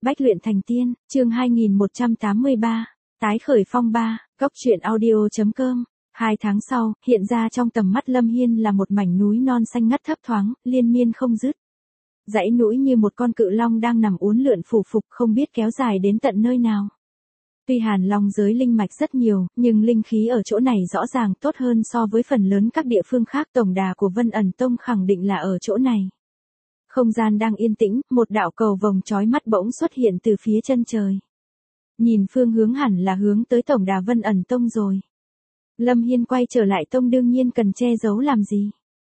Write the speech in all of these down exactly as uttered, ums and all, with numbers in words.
Bách luyện thành tiên, chương hai nghìn một trăm tám mươi ba, tái khởi phong ba, góc truyện audio.com. Hai tháng sau, hiện ra trong tầm mắt Lâm Hiên là một mảnh núi non xanh ngắt thấp thoáng, liên miên không dứt. Dãy núi như một con cự long đang nằm uốn lượn phủ phục không biết kéo dài đến tận nơi nào. Tuy Hàn Long giới linh mạch rất nhiều, nhưng linh khí ở chỗ này rõ ràng tốt hơn so với phần lớn các địa phương khác. Tổng đà của Vân ẩn tông khẳng định là ở chỗ này. Không gian đang yên tĩnh, một đạo cầu vồng chói mắt bỗng xuất hiện từ phía chân trời. Nhìn phương hướng hẳn là hướng tới tổng đà Vân ẩn tông rồi. Lâm Hiên quay trở lại tông đương nhiên cần che giấu làm gì.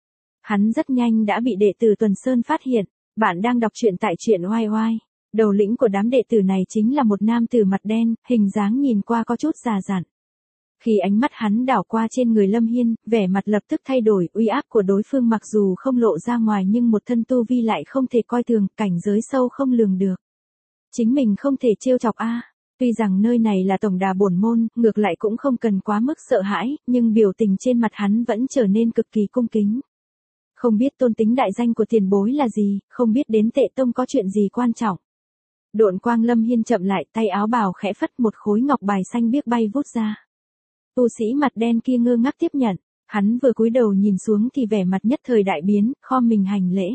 Hắn rất nhanh đã bị đệ tử Tuần Sơn phát hiện. Bạn đang đọc truyện tại truyện oai oai. Đầu lĩnh của đám đệ tử này chính là một nam tử mặt đen, hình dáng nhìn qua có chút già dặn. Khi ánh mắt hắn đảo qua trên người Lâm Hiên, vẻ mặt lập tức thay đổi, uy áp của đối phương mặc dù không lộ ra ngoài nhưng một thân tu vi lại không thể coi thường, cảnh giới sâu không lường được. Chính mình không thể trêu chọc a. Tuy rằng nơi này là tổng đà bổn môn, ngược lại cũng không cần quá mức sợ hãi, nhưng biểu tình trên mặt hắn vẫn trở nên cực kỳ cung kính. Không biết tôn tính đại danh của tiền bối là gì, không biết đến Tệ Tông có chuyện gì quan trọng. Độn quang Lâm Hiên chậm lại, tay áo bào khẽ phất, một khối ngọc bài xanh biếc bay vút ra. Tu sĩ mặt đen kia ngơ ngác tiếp nhận, hắn vừa cúi đầu nhìn xuống thì vẻ mặt nhất thời đại biến, khom mình hành lễ.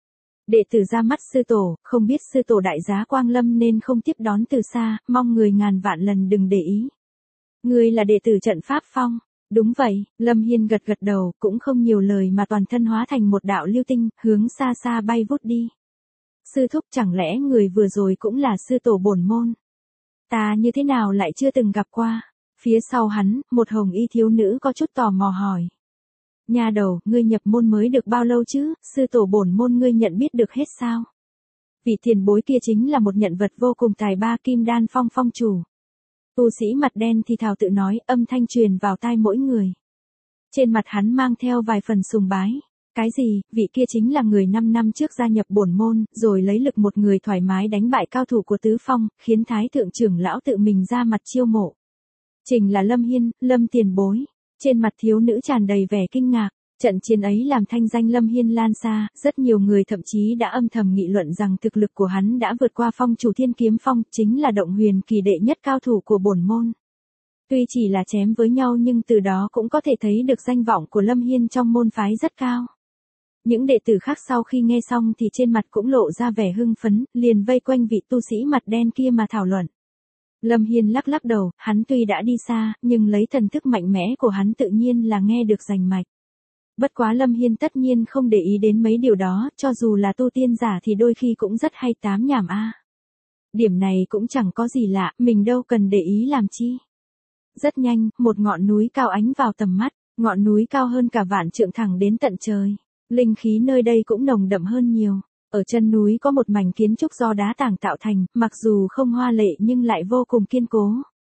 Đệ tử ra mắt sư tổ, không biết sư tổ đại giá Quang Lâm nên không tiếp đón từ xa, mong người ngàn vạn lần đừng để ý. Người là đệ tử trận Pháp Phong. Đúng vậy, Lâm Hiên gật gật đầu, cũng không nhiều lời mà toàn thân hóa thành một đạo lưu tinh, hướng xa xa bay vút đi. Sư thúc, chẳng lẽ người vừa rồi cũng là sư tổ bổn môn? Ta như thế nào lại chưa từng gặp qua? Phía sau hắn, một hồng y thiếu nữ có chút tò mò hỏi. Nha đầu, ngươi nhập môn mới được bao lâu chứ, sư tổ bổn môn ngươi nhận biết được hết sao? Vị tiền bối kia chính là một nhân vật vô cùng tài ba, Kim Đan Phong phong chủ. Tu sĩ mặt đen thì thào tự nói, âm thanh truyền vào tai mỗi người. Trên mặt hắn mang theo vài phần sùng bái. Cái gì, vị kia chính là người năm năm trước gia nhập bổn môn, rồi lấy lực một người thoải mái đánh bại cao thủ của tứ phong, khiến thái thượng trưởng lão tự mình ra mặt chiêu mộ. Trình là Lâm Hiên, Lâm tiền bối. Trên mặt thiếu nữ tràn đầy vẻ kinh ngạc. Trận chiến ấy làm thanh danh Lâm Hiên lan xa, rất nhiều người thậm chí đã âm thầm nghị luận rằng thực lực của hắn đã vượt qua phong chủ Thiên Kiếm Phong, chính là động huyền kỳ đệ nhất cao thủ của bổn môn. Tuy chỉ là chém với nhau nhưng từ đó cũng có thể thấy được danh vọng của Lâm Hiên trong môn phái rất cao. Những đệ tử khác sau khi nghe xong thì trên mặt cũng lộ ra vẻ hưng phấn, liền vây quanh vị tu sĩ mặt đen kia mà thảo luận. Lâm Hiên lắc lắc đầu, hắn tuy đã đi xa, nhưng lấy thần thức mạnh mẽ của hắn tự nhiên là nghe được rành mạch. Bất quá Lâm Hiên tất nhiên không để ý đến mấy điều đó, cho dù là tu tiên giả thì đôi khi cũng rất hay tám nhảm a. Điểm này cũng chẳng có gì lạ, mình đâu cần để ý làm chi. Rất nhanh, một ngọn núi cao ánh vào tầm mắt, ngọn núi cao hơn cả vạn trượng thẳng đến tận trời. Linh khí nơi đây cũng nồng đậm hơn nhiều. Ở chân núi có một mảnh kiến trúc do đá tảng tạo thành, mặc dù không hoa lệ nhưng lại vô cùng kiên cố.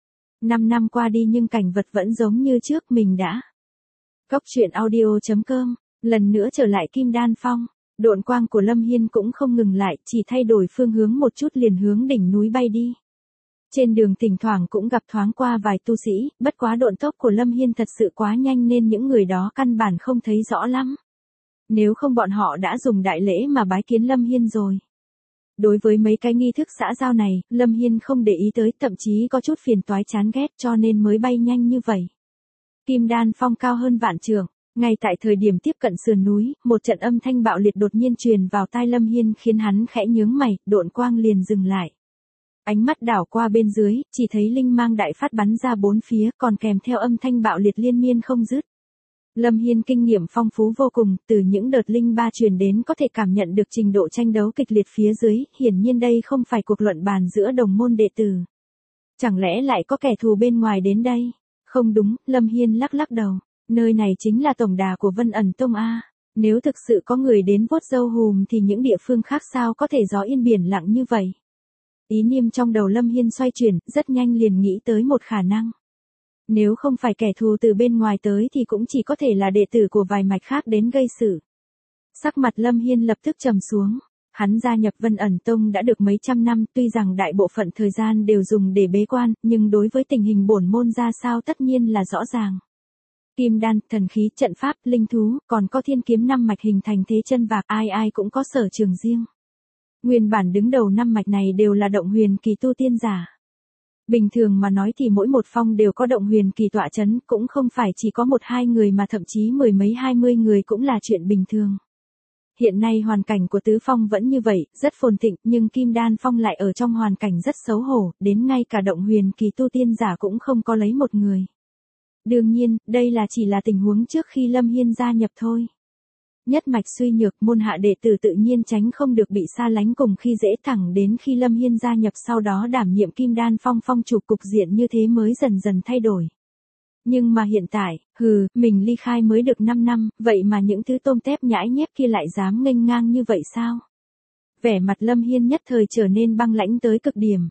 Năm năm qua đi nhưng cảnh vật vẫn giống như trước mình đã. Góc truyện audio.com, lần nữa trở lại Kim Đan Phong, độn quang của Lâm Hiên cũng không ngừng lại, chỉ thay đổi phương hướng một chút liền hướng đỉnh núi bay đi. Trên đường thỉnh thoảng cũng gặp thoáng qua vài tu sĩ, bất quá độn tốc của Lâm Hiên thật sự quá nhanh nên những người đó căn bản không thấy rõ lắm. Nếu không bọn họ đã dùng đại lễ mà bái kiến Lâm Hiên rồi. Đối với mấy cái nghi thức xã giao này, Lâm Hiên không để ý tới, thậm chí có chút phiền toái chán ghét cho nên mới bay nhanh như vậy. Kim Đan Phong cao hơn vạn trượng, ngay tại thời điểm tiếp cận sườn núi, một trận âm thanh bạo liệt đột nhiên truyền vào tai Lâm Hiên khiến hắn khẽ nhướng mày, độn quang liền dừng lại. Ánh mắt đảo qua bên dưới, chỉ thấy linh mang đại phát bắn ra bốn phía, còn kèm theo âm thanh bạo liệt liên miên không dứt. Lâm Hiên kinh nghiệm phong phú vô cùng, từ những đợt linh ba truyền đến có thể cảm nhận được trình độ tranh đấu kịch liệt phía dưới, hiển nhiên đây không phải cuộc luận bàn giữa đồng môn đệ tử. Chẳng lẽ lại có kẻ thù bên ngoài đến đây? Không đúng, Lâm Hiên lắc lắc đầu, nơi này chính là tổng đà của Vân ẩn tông a. Nếu thực sự có người đến vuốt râu hùm thì những địa phương khác sao có thể gió yên biển lặng như vậy? Ý niệm trong đầu Lâm Hiên xoay chuyển, rất nhanh liền nghĩ tới một khả năng. Nếu không phải kẻ thù từ bên ngoài tới thì cũng chỉ có thể là đệ tử của vài mạch khác đến gây sự. Sắc mặt Lâm Hiên lập tức trầm xuống. Hắn gia nhập Vân ẩn tông đã được mấy trăm năm, tuy rằng đại bộ phận thời gian đều dùng để bế quan, nhưng đối với tình hình bổn môn ra sao tất nhiên là rõ ràng. Kim đan, thần khí, trận pháp, linh thú, còn có thiên kiếm năm mạch hình thành thế chân vạc, ai ai cũng có sở trường riêng. Nguyên bản đứng đầu năm mạch này đều là động huyền kỳ tu tiên giả. Bình thường mà nói thì mỗi một phong đều có động huyền kỳ tọa chấn, cũng không phải chỉ có một hai người mà thậm chí mười mấy hai mươi người cũng là chuyện bình thường. Hiện nay hoàn cảnh của tứ phong vẫn như vậy, rất phồn thịnh, nhưng Kim Đan phong lại ở trong hoàn cảnh rất xấu hổ, đến ngay cả động huyền kỳ tu tiên giả cũng không có lấy một người. Đương nhiên, đây là chỉ là tình huống trước khi Lâm Hiên gia nhập thôi. Nhất mạch suy nhược, môn hạ đệ tử tự nhiên tránh không được bị xa lánh cùng khi dễ, thẳng đến khi Lâm Hiên gia nhập sau đó đảm nhiệm Kim Đan phong phong chủ, cục diện như thế mới dần dần thay đổi. Nhưng mà hiện tại, hừ, mình ly khai mới được năm năm, vậy mà những thứ tôm tép nhãi nhép kia lại dám nghênh ngang như vậy sao? Vẻ mặt Lâm Hiên nhất thời trở nên băng lãnh tới cực điểm.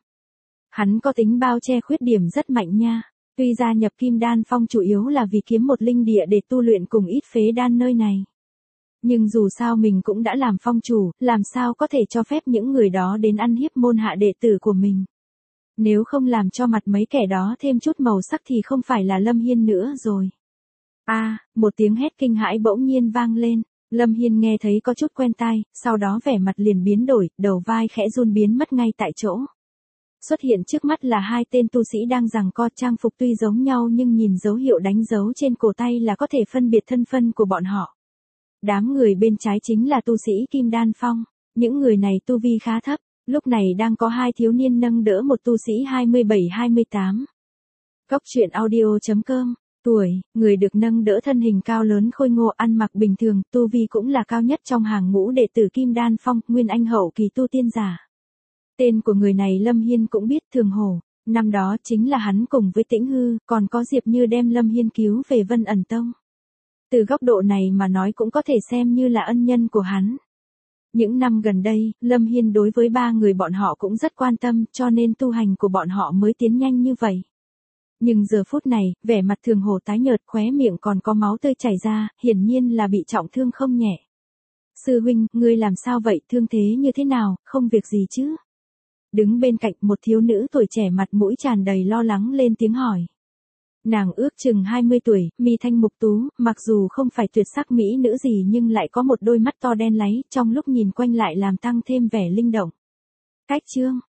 Hắn có tính bao che khuyết điểm rất mạnh nha. Tuy gia nhập Kim Đan phong chủ yếu là vì kiếm một linh địa để tu luyện cùng ít phế đan nơi này. Nhưng dù sao mình cũng đã làm phong chủ, làm sao có thể cho phép những người đó đến ăn hiếp môn hạ đệ tử của mình. Nếu không làm cho mặt mấy kẻ đó thêm chút màu sắc thì không phải là Lâm Hiên nữa rồi. A, à, một tiếng hét kinh hãi bỗng nhiên vang lên. Lâm Hiên nghe thấy có chút quen tai, sau đó vẻ mặt liền biến đổi, đầu vai khẽ run biến mất ngay tại chỗ. Xuất hiện trước mắt là hai tên tu sĩ đang giằng co, trang phục tuy giống nhau nhưng nhìn dấu hiệu đánh dấu trên cổ tay là có thể phân biệt thân phận của bọn họ. Đám người bên trái chính là tu sĩ Kim Đan phong, những người này tu vi khá thấp, lúc này đang có hai thiếu niên nâng đỡ một tu sĩ hai mươi bảy hai mươi tám. Cốc truyện audio chấm com, tuổi, người được nâng đỡ thân hình cao lớn khôi ngô, ăn mặc bình thường, tu vi cũng là cao nhất trong hàng ngũ đệ tử Kim Đan phong, nguyên anh hậu kỳ tu tiên giả. Tên của người này Lâm Hiên cũng biết, Thường Hổ, năm đó chính là hắn cùng với Tĩnh Hư, còn có Diệp Như đem Lâm Hiên cứu về Vân Ẩn Tông. Từ góc độ này mà nói cũng có thể xem như là ân nhân của hắn. Những năm gần đây, Lâm Hiên đối với ba người bọn họ cũng rất quan tâm, cho nên tu hành của bọn họ mới tiến nhanh như vậy. Nhưng giờ phút này, vẻ mặt Thường Hổ tái nhợt, khóe miệng còn có máu tươi chảy ra, hiển nhiên là bị trọng thương không nhẹ. Sư huynh, ngươi làm sao vậy, thương thế như thế nào, không việc gì chứ? Đứng bên cạnh một thiếu nữ tuổi trẻ mặt mũi tràn đầy lo lắng lên tiếng hỏi. Nàng ước chừng hai mươi tuổi, mi thanh mục tú, mặc dù không phải tuyệt sắc mỹ nữ gì nhưng lại có một đôi mắt to đen láy, trong lúc nhìn quanh lại làm tăng thêm vẻ linh động. Cách chương,